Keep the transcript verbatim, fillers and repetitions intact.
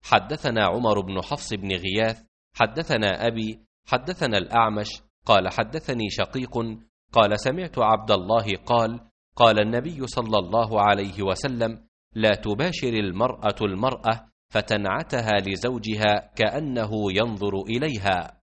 حدثنا عمر بن حفص بن غياث حدثنا أبي حدثنا الأعمش قال حدثني شقيق قال سمعت عبد الله قال قال النبي صلى الله عليه وسلم لا تباشر المرأة المرأة فتنعتها لزوجها كأنه ينظر إليها.